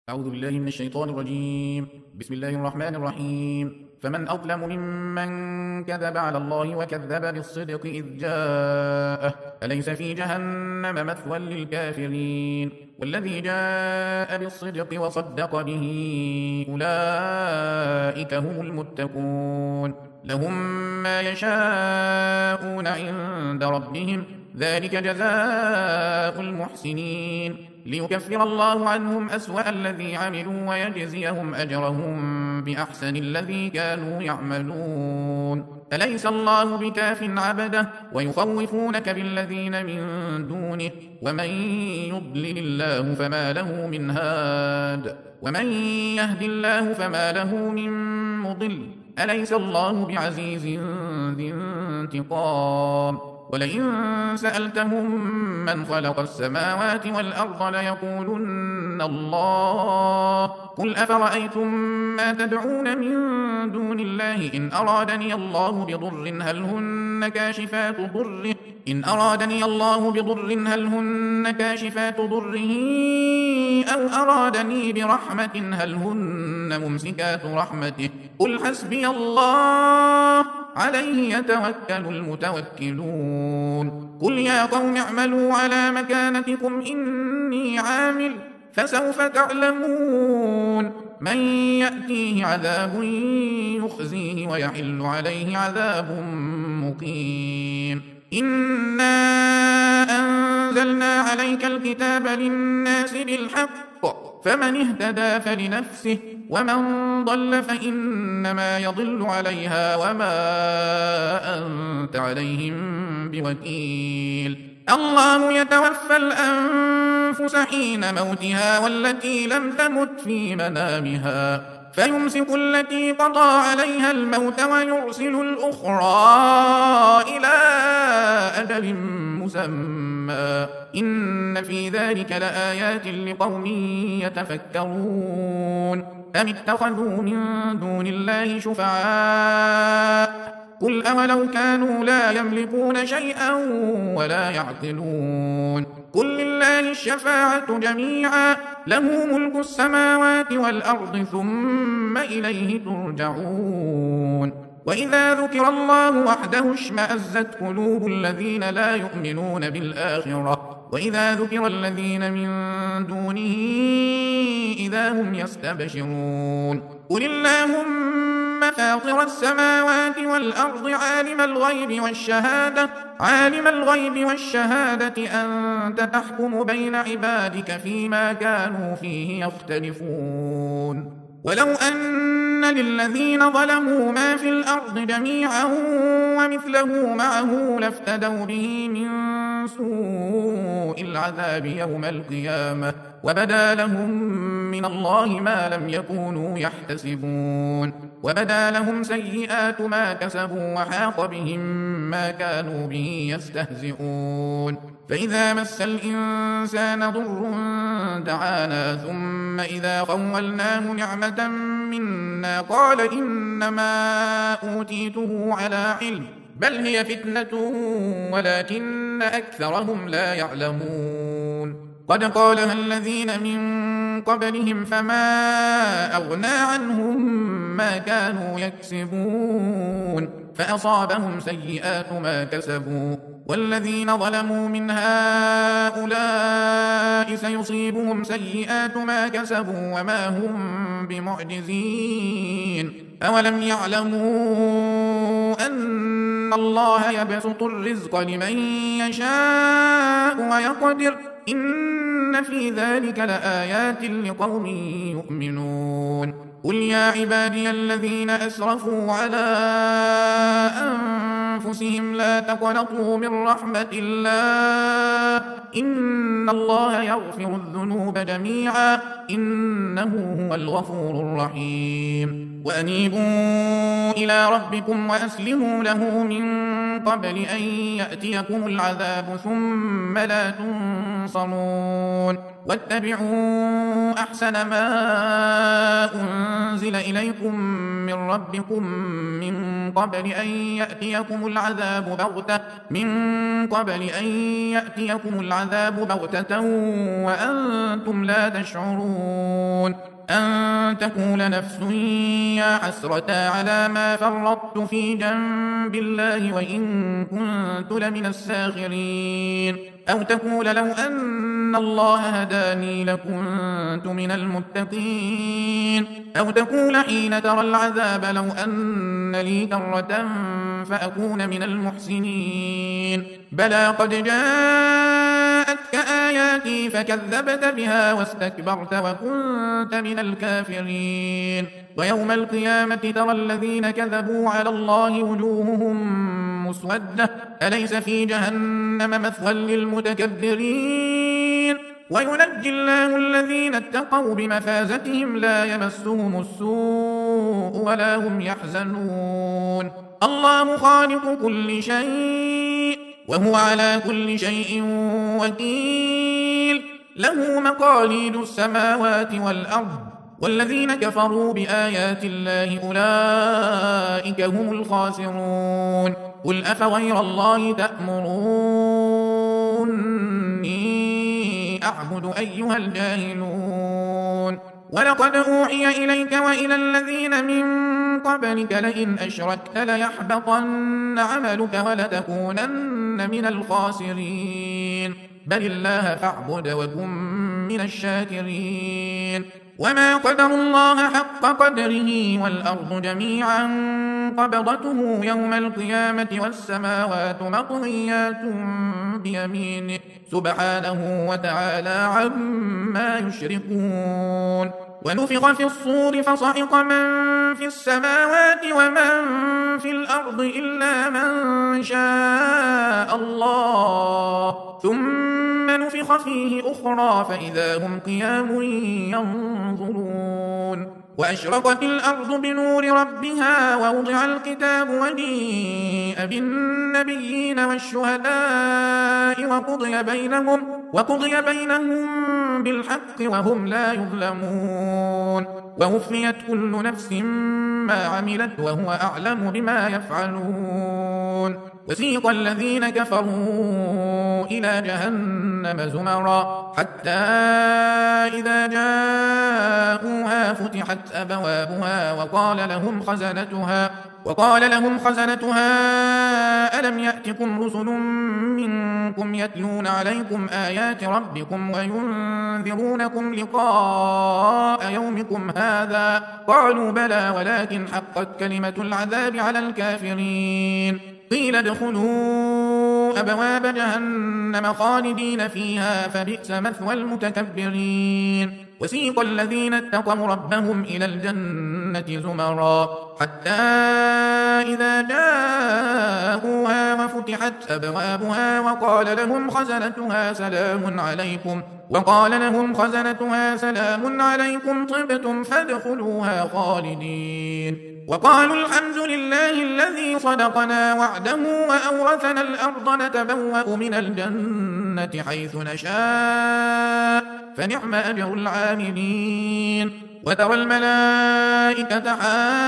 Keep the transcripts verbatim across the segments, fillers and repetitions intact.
أعوذ بالله من الشيطان الرجيم. بسم الله الرحمن الرحيم. فمن أظلم ممن كذب على الله وكذب بالصدق إذ جاءه أليس في جهنم مثوى للكافرين والذي جاء بالصدق وصدق به أولئك هم المتقون لهم ما يشاءون عند ربهم ذلك جزاء المحسنين ليكفر الله عنهم أسوأ الذي عملوا ويجزيهم أجرهم بأحسن الذي كانوا يعملون أليس الله بكاف عبده ويخوفونك بالذين من دونه ومن يضلل الله فما له من هاد ومن يهد الله فما له من مضل أليس الله بعزيز ذي انتقام ولئن سألتهم من خلق السماوات والأرض ليقولن الله قل أفرأيتم ما تدعون من دون الله إن أرادني الله بضر هل هن كاشفات ضره إن أرادني الله بضر هل هن كاشفات ضره أو أرادني برحمة هل هن ممسكات رحمته قل حسبي الله عليه يتوكل المتوكلون قل يا قوم اعملوا على مكانتكم إني عامل فسوف تعلمون من يأتيه عذاب يخزيه ويحل عليه عذاب مقيم إنا أنزلنا عليك الكتاب للناس بالحق فمن اهتدى فلنفسه ومن ضل فإنما يضل عليها وما أنت عليهم بوكيل الله يتوفى الأنفس حين موتها والتي لم تمت في منامها فيمسك التي قضى عليها الموت ويرسل الأخرى إلى أجل مسمى إن في ذلك لآيات لقوم يتفكرون أم اتخذوا من دون الله شفعاء قل أولو كانوا لا يملكون شيئا ولا يعقلون قل لله الشفاعة جميعا له ملك السماوات والأرض ثم إليه ترجعون وإذا ذكر الله وحده اشمأزت قلوب الذين لا يؤمنون بالآخرة وإذا ذكر الذين من دونه إذا هم يستبشرون قل اللهم فاطر السماوات والأرض عالم الغيب والشهادة عالم الغيب والشهادة أنت تحكم بين عبادك فيما كانوا فيه يختلفون ولو أن للذين ظلموا ما في الأرض جميعا ومثله معه لافتدوا به من سوء العذاب يوم القيامة وبدا لهم من الله ما لم يكونوا يحتسبون وبدا لهم سيئات ما كسبوا وحاق بهم ما كانوا به يستهزئون فإذا مس الإنسان ضر دعانا ثم إذا خولناه نعمة منا قال إنما أوتيته على علم بل هي فتنة ولكن أكثرهم لا يعلمون قد قالها الذين من قبلهم فما أغنى عنهم ما كانوا يكسبون فأصابهم سيئات ما كسبوا والذين ظلموا من هؤلاء سيصيبهم سيئات ما كسبوا وما هم بمعجزين أولم يعلموا أن الله يبسط الرزق لمن يشاء ويقدر إن في ذلك لآيات لقوم يؤمنون قل يا عبادي الذين أسرفوا على أنفسهم لا تقنطوا من رحمة الله إن الله يغفر الذنوب جميعا إنه هو الغفور الرحيم وأنيبوا إلى ربكم وأسلموا له من قبل أن يأتيكم العذاب ثم لا تنصرون واتبعوا أحسن ما أنزل إليكم من ربكم من قبل أن يأتيكم العذاب بغتة من قبل أن يأتيكم العذاب بغتة وأنتم لا تشعرون أن تقول نفس يا حسرتا على ما فرطت في جنب الله وإن كنت لمن الساخرين أو تقول لو أن الله هداني لكنت من المتقين أو تقول حين ترى العذاب لو أن لي كرة فأكون من المحسنين بلى قد جاءتك آياتي فكذبت بها واستكبرت وكنت من الكافرين ويوم القيامة ترى الذين كذبوا على الله وجوههم مسودة أليس في جهنم مثوى للمتكبرين وينجي الله الذين اتقوا بمفازتهم لا يمسهم السوء ولا هم يحزنون الله خالق كل شيء وهو على كل شيء وكيل له مقاليد السماوات والأرض والذين كفروا بآيات الله أولئك هم الخاسرون قل أفغير الله تأمروني أعبد أيها الجاهلون ولقد أوحي إليك وإلى الذين من قبلك لئن أشركت ليحبطن عملك ولتكونن من الخاسرين بل الله فاعبد وكن من الشاكرين وما قدر الله حق قدره والأرض جميعا قبضته يوم القيامة والسماوات مطويات بيمينه سبحانه وتعالى عما يشركون ونفخ في الصور فصعق من في السماوات ومن في الأرض إلا من شاء الله ثم نفخ فيه أخرى فإذا هم قيام ينظرون وأشرقت الأرض بنور ربها ووضع الكتاب وجيء بالنبيين والشهداء وقضي بينهم, وقضي بينهم بالحق وهم لا يظلمون ووفيت كل نفس ما عملت وهو أعلم بما يفعلون وسيق الذين كفروا إلى جهنم زمرا حتى إذا جاءوها فتحت أبوابها وقال لهم خزنتها وقال لهم خزنتها ألم يأتكم رسل منكم يتلون عليكم آيات ربكم وينذرونكم لقاء يومكم هذا قالوا بلى ولكن حقت كلمة العذاب على الكافرين قيل ادخلوا أبواب جهنم خالدين فيها فبئس مثوى المتكبرين وسيق الذين اتقوا ربهم إلى الجنة زمرا حتى إذا جاءوها وفتحت أبوابها وقال لهم خزنتها سلام عليكم وقال لهم خزنتها سلام عليكم طبتم فادخلوها خالدين وقالوا الحمد لله الذي صدقنا وعده وأورثنا الأرض نتبوأ من الجنة حيث نشاء فنعم أجر العاملين وترى الملائكة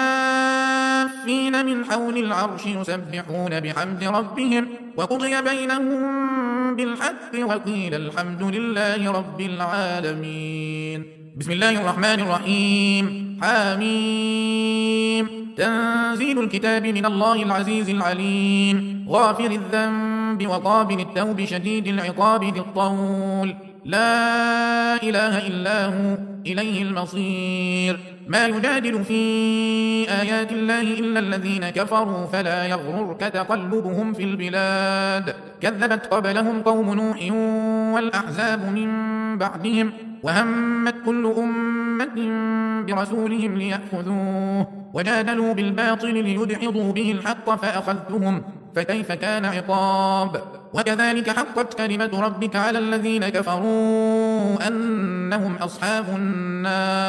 حافين من حول العرش يسبحون بحمد ربهم وقضي بينهم بالحق وقيل الحمد لله رب العالمين بسم الله الرحمن الرحيم حاميم تنزيل الكتاب من الله العزيز العليم غافر الذنب وقابل التوب شديد العقاب ذي الطول لا إله إلا هو إليه المصير ما يجادل في آيات الله إلا الذين كفروا فلا يغررك تقلبهم في البلاد كذبت قبلهم قوم نوح والأحزاب من بعدهم وهمت كل أمة برسولهم ليأخذوه وجادلوا بالباطل ليدحضوا به الحق فأخذتهم فكيف كان عقاب وكذلك حقت كلمة ربك على الذين كفروا أنهم أصحاب النار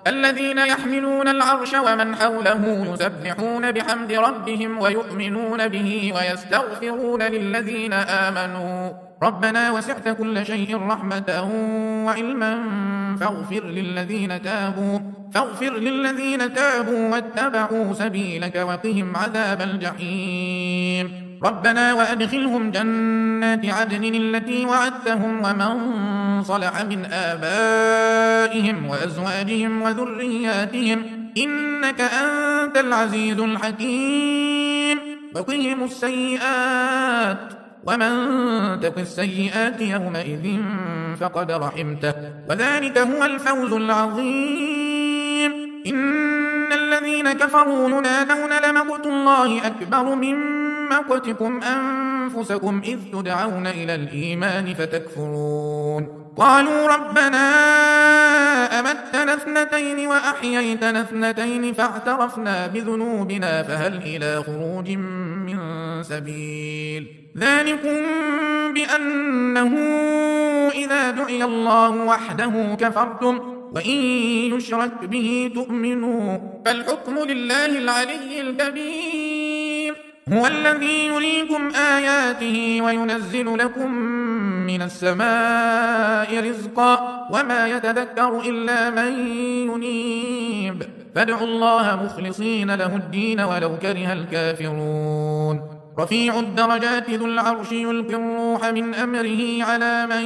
الذين يحملون العرش ومن حوله يسبحون بحمد ربهم ويؤمنون به ويستغفرون للذين آمنوا ربنا وسعت كل شيء رحمة وعلما فاغفر للذين تابوا فاغفر للذين تابوا واتبعوا سبيلك وقهم عذاب الجحيم ربنا وأدخلهم جنات عدن التي وعدتهم ومن صلح من آبائهم وأزواجهم وذرياتهم إنك أنت العزيز الحكيم وقهم السيئات ومن تق السيئات يومئذ فقد رحمته وذلك هو الفوز العظيم إن الذين كفروا ينادون لمقت الله أكبر من مقتكم أنفسكم إذ تدعون إلى الإيمان فتكفرون قالوا ربنا أمتنا اثنتين وأحييتنا اثنتين فاعترفنا بذنوبنا فهل إلى خروج من سبيل ذلكم بأنه إذا دعي الله وحده كفرتم وإن يشرك به تؤمنوا فالحكم لله العلي الكبير هو الذي يريكم آياته وينزل لكم من السماء رزقا وما يتذكر إلا من ينيب فادعوا الله مخلصين له الدين ولو كره الكافرون رفيع الدرجات ذو العرش يلقي الروح من أمره على من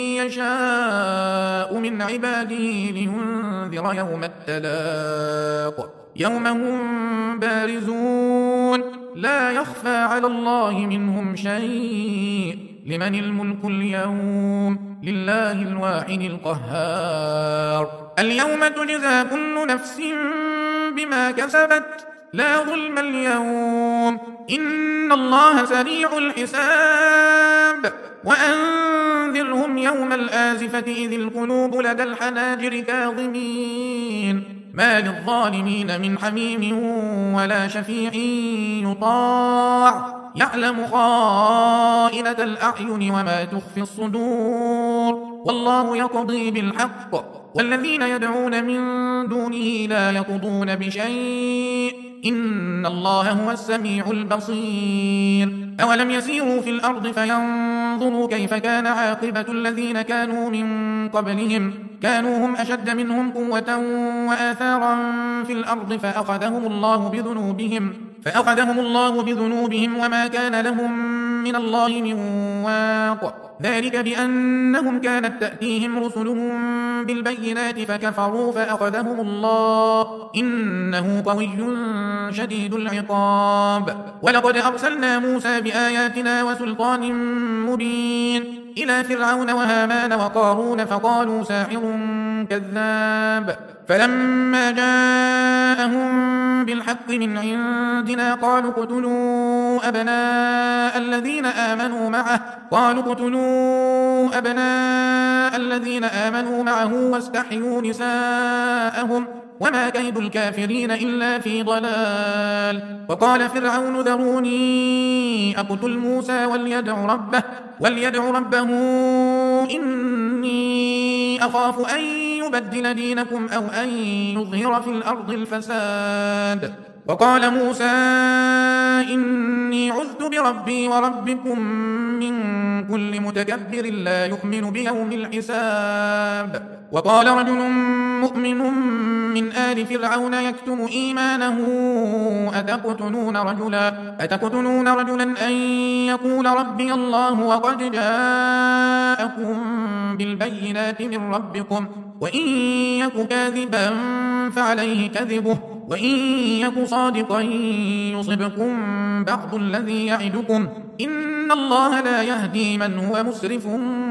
يشاء من عباده لينذر يوم التلاق يوم هم بارزون لا يخفى على الله منهم شيء لمن الملك اليوم لله الواحد القهار اليوم تجزى كل نفس بما كسبت لا ظلم اليوم إن الله سريع الحساب وأنذرهم يوم الآزفة إذ القلوب لدى الحناجر كاظمين ما للظالمين من حميم ولا شفيع يطاع يعلم خائنة الأعين وما تخفي الصدور والله يقضي بالحق والذين يدعون من دونه لا يقضون بشيء إن الله هو السميع البصير أولم يسيروا في الأرض فينظروا كيف كان عاقبة الذين كانوا من قبلهم كانوا هم أشد منهم قوة وآثارا في الأرض فأخذهم الله بذنوبهم فأخذهم الله بذنوبهم وما كان لهم من الله من واق ذلك بأنهم كانت تأتيهم رسلهم بالبينات فكفروا فأخذهم الله إنه قوي شديد العقاب ولقد أرسلنا موسى بآياتنا وسلطان مبين إلى فرعون وهامان وقارون فقالوا ساحر كذاب فلما جاءهم بالحق من عندنا قالوا اقتلوا أبناء الذين آمنوا معه قالوا اقتلوا أبناء الذين آمنوا معه واستحيوا نساءهم وما كيد الكافرين إلا في ضلال وقال فرعون ذروني أقتل موسى وليدع ربه وليدع ربه إني أخاف أن يبدل دينكم أو أن يظهر في الأرض الفساد وقال موسى إني عذت بربي وربكم من كل متكبر لا يؤمن بيوم الحساب وقال رجل مؤمن من آل فرعون يكتم إيمانه أتقتلون رجلا أتقتلون رجلا أن يقول ربي الله وقد جاءكم بالبينات من ربكم وإن يك كاذبا فعليه كذبه وإن يك صادقا يصبكم بعض الذي يعدكم إن الله لا يهدي من هو مسرف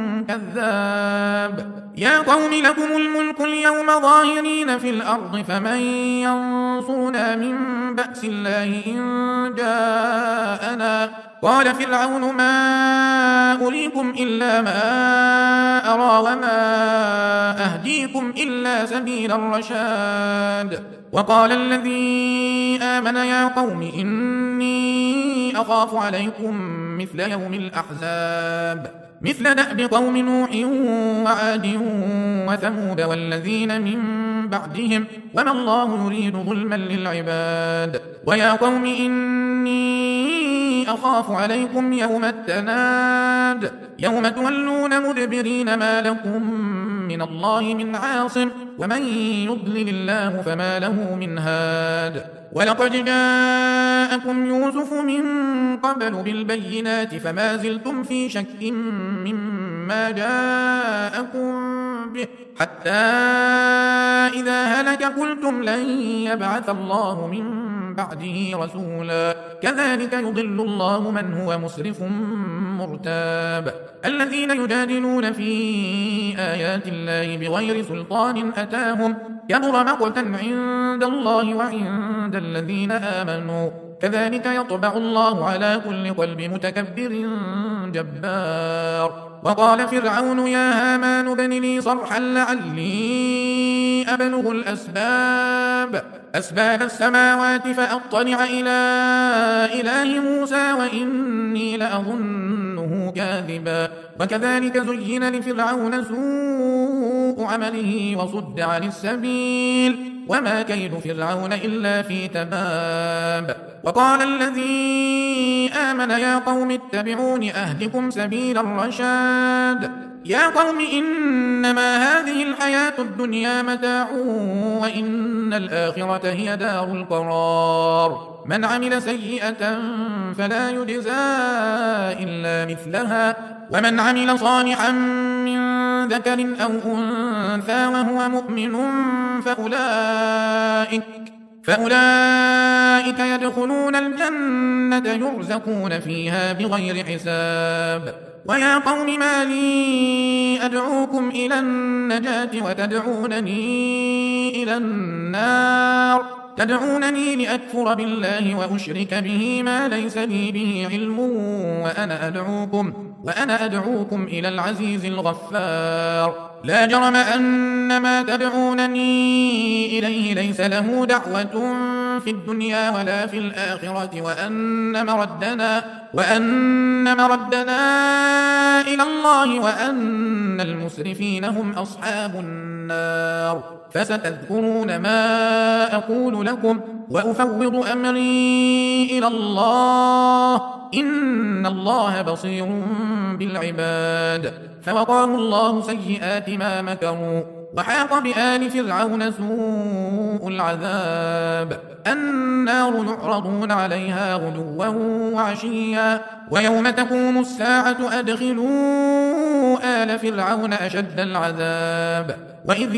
كذاب يا قوم لكم الملك اليوم ظاهرين في الأرض فمن ينصرنا من بأس الله إن جاءنا قال فرعون ما أريكم إلا ما أرى وما أهديكم إلا سبيل الرشاد وقال الذي آمن يا قوم إني أخاف عليكم مثل يوم الأحزاب مثل دأب قوم نوح وعاد وثمود والذين من بعدهم وما الله يريد ظلما للعباد. ويا قوم إني أخاف عليكم يوم التناد يوم تولون مدبرين ما لكم من الله من عاصم ومن يضلل الله فما له من هاد. ولقد جاءكم يوسف من قبل بالبينات فما زلتم في شك مما جاءكم به حتى إذا هلك قلتم لن يبعث الله من بعده رسولا كذلك يضل الله من هو مسرف مرتاب. الذين يجادلون في آيات الله بغير سلطان أتاهم كبر مقتا عند الله وعند الذين آمنوا كذلك يطبع الله على كل قلب متكبر جبار. وقال فرعون يا هامان ابن لي صرحا لعلي أبلغ الأسباب أسباب السماوات فأطلع إلى إله موسى وإني لأظنه كاذبا. وكذلك زين لفرعون سوء عمله وصد عن السبيل وما كيد فرعون إلا في تباب. وقال الذي آمن يا قوم اتبعون أهدكم سبيل الرشاد. يا قوم إنما هذه الحياة الدنيا متاع وإن الآخرة هي دار القرار. من عمل سيئة فلا يجزى إلا مثلها ومن عمل صالحا من ذكر أو أنثى وهو مؤمن فأولئك فأولئك يدخلون الجنة يرزقون فيها بغير حساب. ويا قوم ما لي أدعوكم إلى النجاة وتدعونني إلى النار تدعونني لأكفر بالله وأشرك به ما ليس لي به علم وأنا أدعوكم وأنا أدعوكم إلى العزيز الغفار. لا جرم أن ما تدعونني إليه ليس له دعوة في الدنيا ولا في الآخرة وأن مردنا وأن مردنا إلى الله وأن المسرفين هم أصحاب النار. فستذكرون ما أقول لكم وأفوض أمري إلى الله إن الله بصير بالعباد. فوقاه الله سيئات ما مكروا وحاق بآل فرعون سوء العذاب. النار يعرضون عليها غدوا وعشيا ويوم تقوم الساعة أدخلوا آل فرعون أشد العذاب. وإذ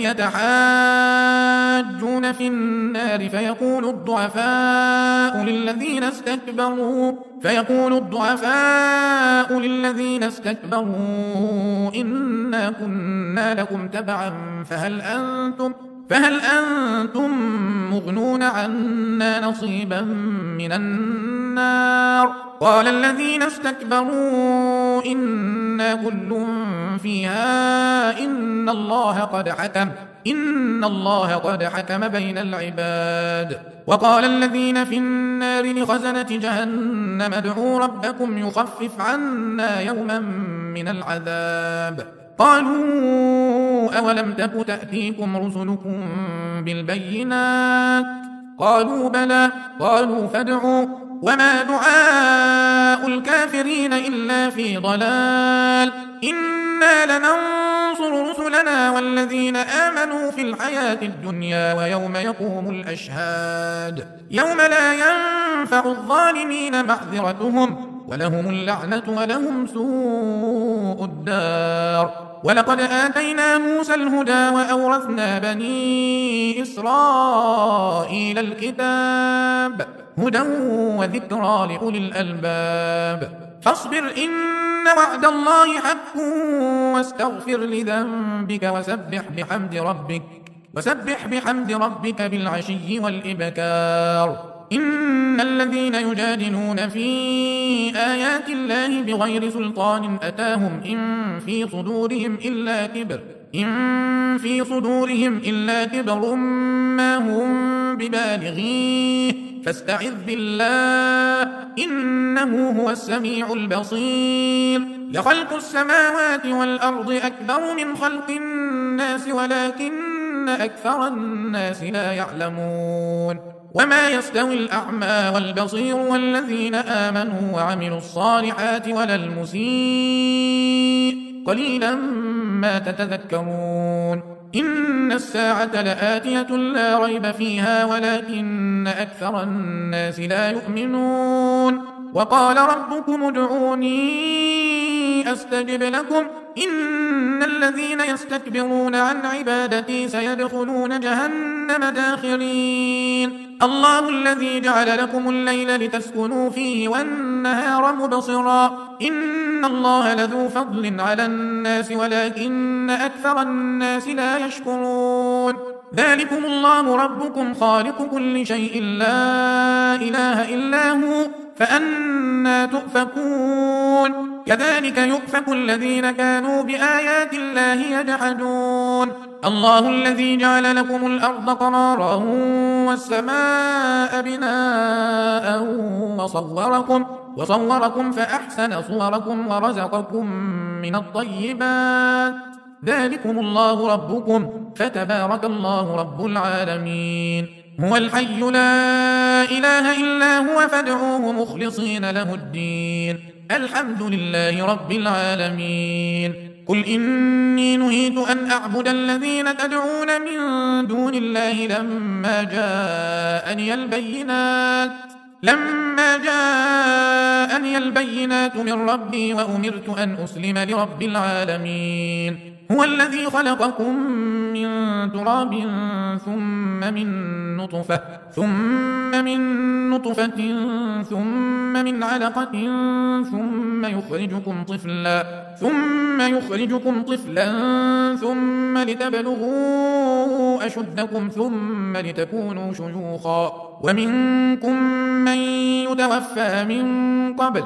يتحاجون في النار فيقول الضعفاء للذين استكبروا فيقول الضعفاء للذين استكبروا إنا كنا لكم تبعا فهل أنتم فهل أنتم مغنون عنا نصيبا من النار. قال الذين استكبروا إنا كل فيها إن الله قد حكم إن الله قد حكم بين العباد. وقال الذين في النار لخزنة جهنم ادعوا ربكم يخفف عنا يوما من العذاب. قالوا أولم تك تأتيكم رسلكم بالبينات قالوا بلى قالوا فادعوا وما دعاء الكافرين إلا في ضلال. إنا لننصر رسلنا والذين آمنوا في الحياة الدنيا ويوم يقوم الأشهاد يوم لا ينفع الظالمين معذرتهم ولهم اللعنة ولهم سوء الدار. ولقد آتينا موسى الهدى وأورثنا بني إسرائيل الكتاب هدى وذكرى لأولي الألباب. فاصبر إن وعد الله حق واستغفر لذنبك وسبح بحمد ربك وسبح بحمد ربك بالعشي والإبكار. إن الذين يجادلون في آيات الله بغير سلطان أتاهم إن في صدورهم إلا كبر إن في صدورهم إلا كبر ما هم ببالغيه فاستعذ بالله إنه هو السميع البصير لخلق السماوات والأرض أكبر من خلق الناس ولكن أكثر الناس لا يعلمون وما يستوي الأعمى والبصير والذين آمنوا وعملوا الصالحات ولا المسيء قليلا ما تتذكرون إن الساعة لآتية لا ريب فيها ولكن أكثر الناس لا يؤمنون وقال ربكم ادعوني أستجب لكم إن الذين يستكبرون عن عبادتي سيدخلون جهنم داخرين الله الذي جعل لكم الليل لتسكنوا فيه والنهار مبصرا إن الله لذو فضل على الناس ولكن أكثر الناس لا يشكرون ذلكم الله ربكم خالق كل شيء لا إله إلا هو فأنى تؤفكون كذلك يؤفك الذين كانوا بآيات الله يجحدون الله الذي جعل لكم الأرض قرارا والسماء بناء وصوركم وصوركم فأحسن صوركم ورزقكم من الطيبات ذلكم الله ربكم فتبارك الله رب العالمين هو الحي لا إله إلا هو فادعوه مخلصين له الدين الحمد لله رب العالمين قل إني نهيت أن أعبد الذين تدعون من دون الله لما جاءني البينات لما جاءني البينات من ربي وأمرت أن أسلم لرب العالمين هو الذي خلقكم من تراب ثم من نطفة ثم من نطفة ثم من علقة ثم يخرجكم طفلا ثم يخرجكم طفلا ثم لتبلغوا أشدكم ثم لتكونوا شيوخا ومنكم من يتوفى من قبل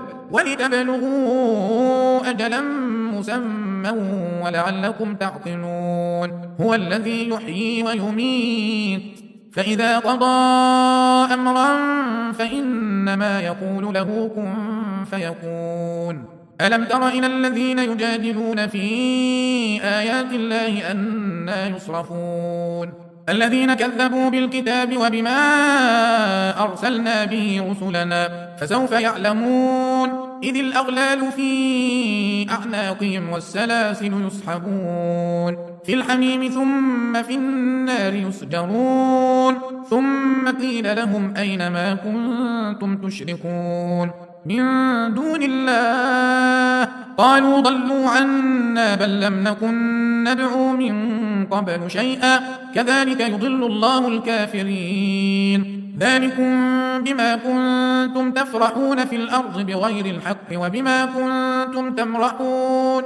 ولتبلغوا أجلا مسمى ولعلكم تعقلون هو الذي يحيي ويميت فإذا قضى أمرا فإنما يقول له كن فيكون ألم تر إلى الذين يجادلون في آيات الله أنى يصرفون الذين كذبوا بالكتاب وبما أرسلنا به رسلنا فسوف يعلمون إذ الأغلال في أعناقهم والسلاسل يسحبون في الحميم ثم في النار يسجرون ثم قيل لهم أين ما كنتم تشركون من دون الله قالوا ضلوا عنا بل لم نكن ندعو من قبل شيئا كذلك يضل الله الكافرين ذلكم بما كنتم تفرحون في الأرض بغير الحق وبما كنتم تمرحون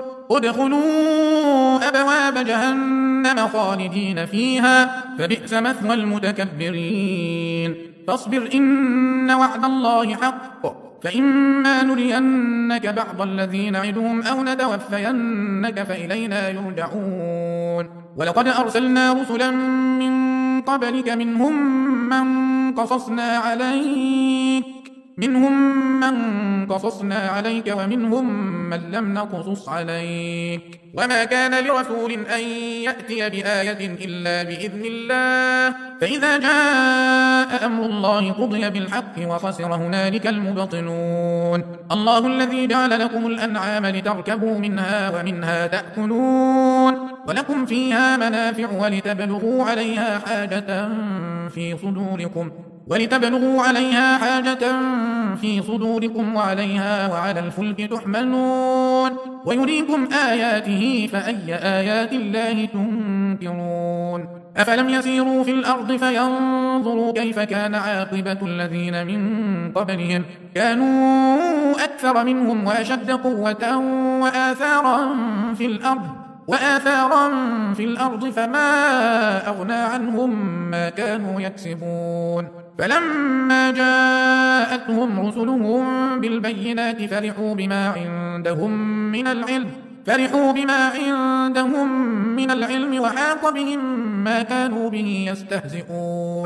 ادخلوا أبواب جهنم خالدين فيها فبئس مثوى المتكبرين فاصبر إن وعد الله حق فإما نرينك بعض الذي نعدهم أو نتوفينك فإلينا يرجعون ولقد أرسلنا رسلا من قبلك منهم من قصصنا عليك منهم من قصصنا عليك ومنهم من لم نقصص عليك وما كان لرسول أن يأتي بآية إلا بإذن الله فإذا جاء أمر الله قضي بالحق وخسر هنالك المبطلون الله الذي جعل لكم الأنعام لتركبوا منها ومنها تأكلون ولكم فيها منافع ولتبلغوا عليها حاجة في صدوركم ولتبلغوا عليها حاجة في صدوركم وعليها وعلى الفلك تحملون ويريكم آياته فأي آيات الله تنكرون أفلم يسيروا في الأرض فينظروا كيف كان عاقبة الذين من قبلهم كانوا أكثر منهم وأشد قوة وآثارا في الأرض وآثارا في الأرض فما أغنى عنهم ما كانوا يكسبون فلما جاءتهم رسلهم بالبينات فرحوا بما عندهم من العلم فرحوا بما عندهم من العلم وحاق بهم ما كانوا به يستهزئون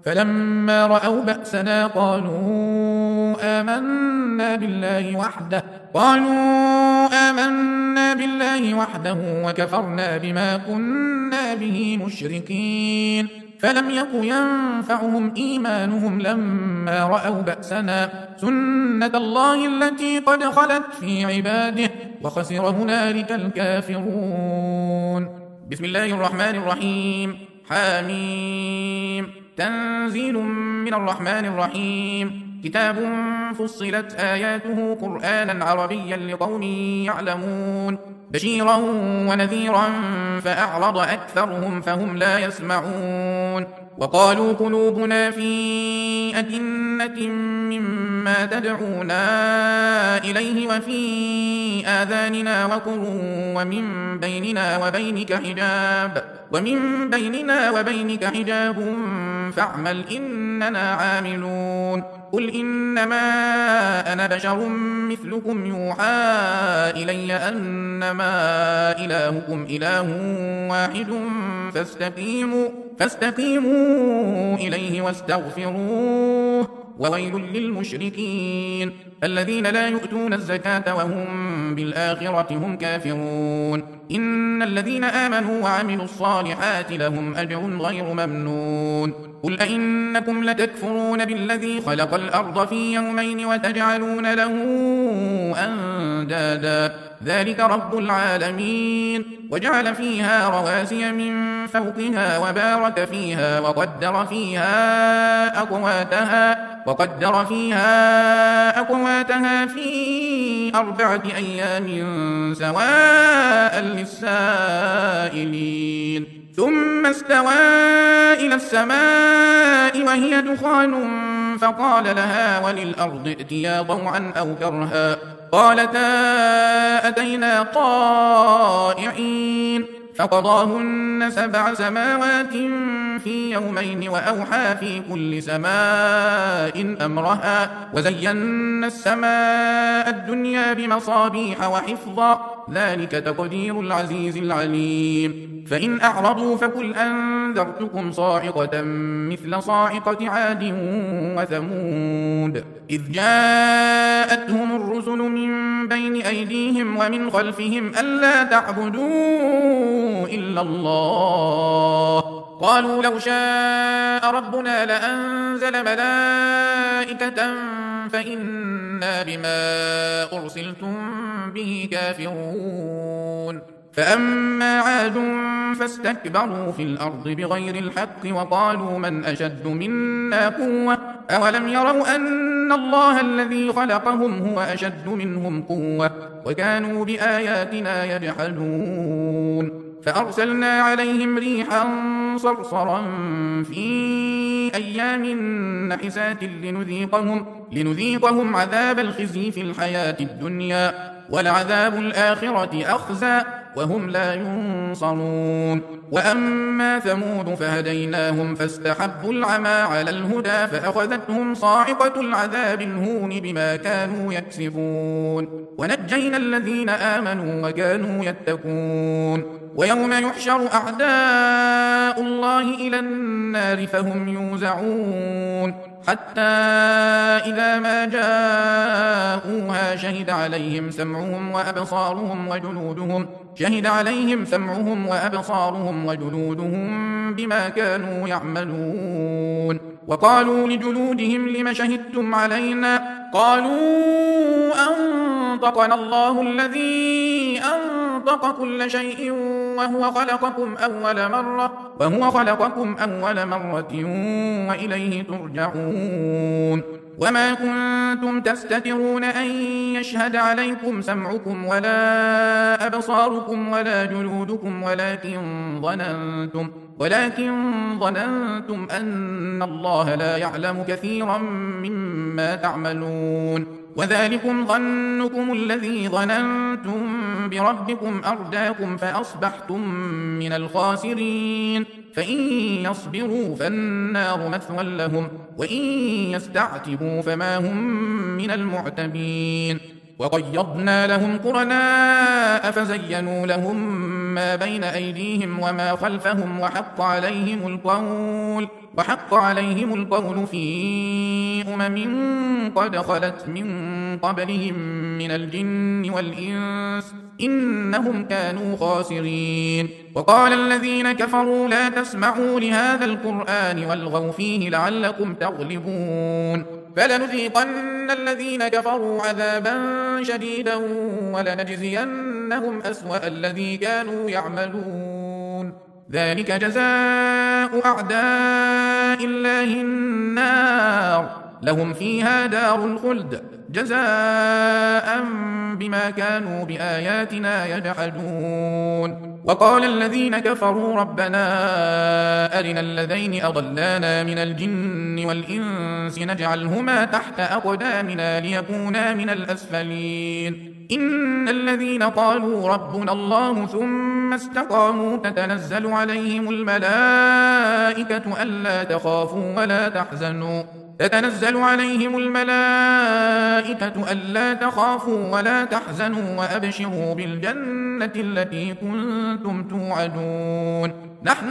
فلما رأوا بأسنا قالوا آمنا بالله وحده قالوا آمنا بالله وحده وكفرنا بما كنا به مشركين فلم يك ينفعهم إيمانهم لما رأوا بأسنا سنة الله التي قد خلت في عباده وخسر هنالك الكافرون. بسم الله الرحمن الرحيم. حاميم. تنزيل من الرحمن الرحيم. كتاب فصلت آياته قرآنا عربيا لقوم يعلمون بشيرا ونذيرا فأعرض أكثرهم فهم لا يسمعون وقالوا قلوبنا في أكنة مما تدعونا إليه وفي آذاننا وقر ومن بيننا وبينك حجاب ومن بيننا وبينك حجاب فاعمل إننا عاملون قل إنما أنا بشر مثلكم يوحى إلي أنما إلهكم إله واحد فاستقيموا, فاستقيموا إليه واستغفروه وويل للمشركين الذين لا يؤتون الزكاة وهم بالآخرة هم كافرون إن الذين آمنوا وعملوا الصالحات لهم أجر غير ممنون قل أئنكم لتكفرون بالذي خلق الأرض في يومين وتجعلون له أندادا ذلك رب العالمين وجعل فيها رواسي من فوقها وبارك فيها وقدر فيها أقواتها وقدر فيها أقواتها في أربعة أيام سواء للسائلين ثم استوى إلى السماء وهي دخان فقال لها وللأرض ائتيا طوعا أو كرها قالتا أتينا طائعين فقضاهن سبع سماوات في يومين وأوحى في كل سماء أمرها وزينا السماء الدنيا بمصابيح وحفظا ذلك تقدير العزيز العليم فإن أعرضوا فقل أنذرتكم صاعقة مثل صاعقة عاد وثمود إذ جاءتهم الرسل من بين أيديهم ومن خلفهم ألا تعبدوا إلا الله قالوا لو شاء ربنا لأنزل ملائكة فإنا بما أرسلتم به كافرون فأما عاد فاستكبروا في الأرض بغير الحق وقالوا من أشد منا قوة أولم يروا أن الله الذي خلقهم هو أشد منهم قوة وكانوا بآياتنا يجحدون فأرسلنا عليهم ريحا صرصرا في أيام نحسات لنذيقهم, لنذيقهم عذاب الخزي في الحياة الدنيا ولعذاب الآخرة أخزى وهم لا ينصرون وأما ثمود فهديناهم فاستحبوا العمى على الهدى فأخذتهم صاعقة العذاب الهون بما كانوا يكسبون ونجينا الذين آمنوا وكانوا يتقون ويوم يحشر أعداء الله إلى النار فهم يوزعون حتى إذا ما جاءوها شهد عليهم سمعهم وأبصارهم وجلودهم شهد عليهم سمعهم وأبصارهم وجلودهم بما كانوا يعملون وقالوا لجلودهم لم شهدتم علينا قالوا أنطقنا الله الذي أنطق كل شيء وهو خلقكم أول مرة وهو خلقكم أول مرة وإليه ترجعون وما كنتم تستترون أن يشهد عليكم سمعكم ولا أبصاركم ولا جلودكم ولكن ظننتم ولكن ظننتم أن الله لا يعلم كثيرا مما تعملون وذلكم ظنكم الذي ظننتم بربكم أرداكم فأصبحتم من الخاسرين فإن يصبروا فالنار مثوى لهم وإن يستعتبوا فما هم من المعتبين وقيضنا لهم قرناء فزينوا لهم ما بين أيديهم وما خلفهم وحق عليهم القول وحق عليهم القول في أمم قد خلت من قبلهم من الجن والإنس إنهم كانوا خاسرين. وقال الذين كفروا لا تسمعوا لهذا القرآن والغوا فيه لعلكم تغلبون فلنذيقن الذين كفروا عذابا شديدا ولنجزينهم أسوأ الذي كانوا يعملون ذلك جزاء أعداء الله النار لهم فيها دار الخلد جزاء بما كانوا بآياتنا يجحدون. وقال الذين كفروا ربنا أرنا الذين أضلانا من الجن والإنس نجعلهما تحت أقدامنا ليكونا من الأسفلين إن الذين قالوا ربنا الله ثم استقاموا تتنزل عليهم الملائكة ألا تخافوا ولا تحزنوا تتنزل عليهم الملائكة ألا تخافوا ولا تحزنوا وأبشروا بالجنة التي كنتم توعدون نحن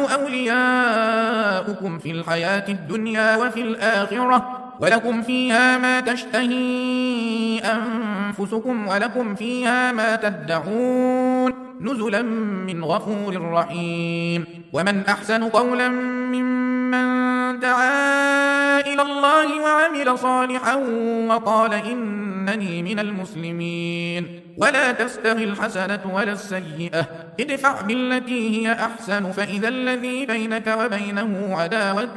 أولياؤكم في الحياة الدنيا وفي الآخرة ولكم فيها ما تشتهي أنفسكم ولكم فيها ما تدعون نزلا من غفور رحيم. ومن أحسن قولا ممن دعا إلى الله وعمل صالحا وقال إنني من المسلمين ولا تستوي الحسنة ولا السيئة ادفع بالتي هي أحسن فإذا الذي بينك وبينه عداوة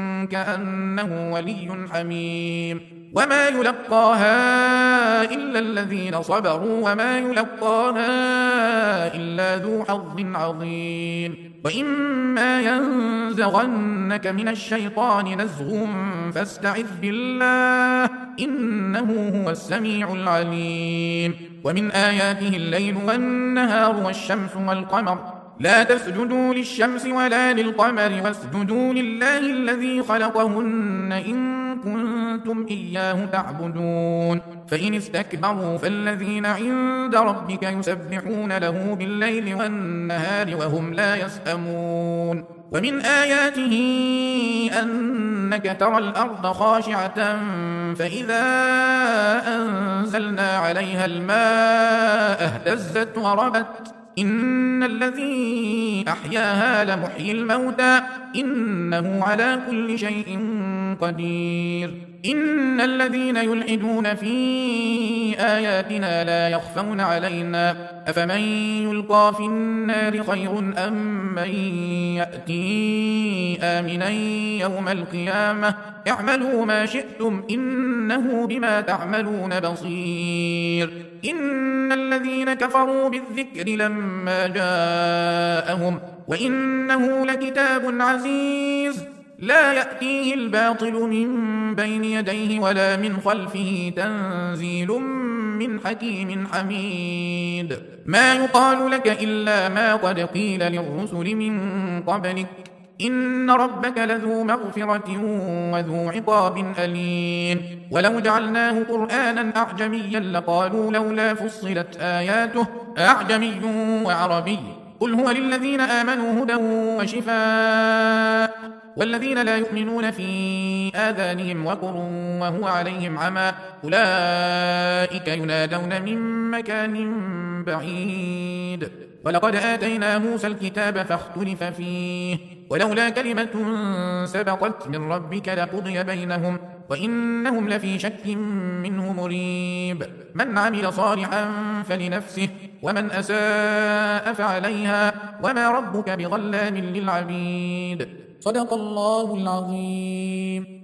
كأنه ولي حميم وما يلقاها إلا الذين صبروا وما يلقاها إلا ذو حظ عظيم. وإما ينزغنك من الشيطان نزغ فاستعذ بالله إنه هو السميع العليم. ومن آياته الليل والنهار والشمس والقمر لا تسجدوا للشمس ولا للقمر واسجدوا لله الذي خلقهن إن كنتم إياه تعبدون فإن استكبروا فالذين عند ربك يسبحون له بالليل والنهار وهم لا يسأمون. ومن آياته أنك ترى الأرض خاشعة فإذا أنزلنا عليها الماء اهتزت وربت إن الذي أحياها لمحيي الموتى إنه على كل شيء قدير. إن الذين يلحدون في آياتنا لا يخفون علينا أفمن يلقى في النار خير أم من يأتي آمنا يوم القيامة اعملوا ما شئتم إنه بما تعملون بصير. إن الذين كفروا بالذكر لما جاءهم وإنه لكتاب عزيز لا يأتيه الباطل من بين يديه ولا من خلفه تنزيل من حكيم حميد. ما يقال لك إلا ما قد قيل للرسل من قبلك إن ربك لذو مغفرة وذو عقاب أليم. ولو جعلناه قرآنا أعجميا لقالوا لولا فصلت آياته أعجمي وعربي قل هو للذين آمنوا هدى وشفاء والذين لا يؤمنون في آذانهم وقر وهو عليهم عمى أولئك ينادون من مكان بعيد. ولقد آتينا موسى الكتاب فاختلف فيه ولولا كلمة سبقت من ربك لقضي بينهم وإنهم لفي شك منه مريب. من عمل صالحا فلنفسه ومن أساء فعليها وما ربك بظلام للعبيد. صدق الله العظيم.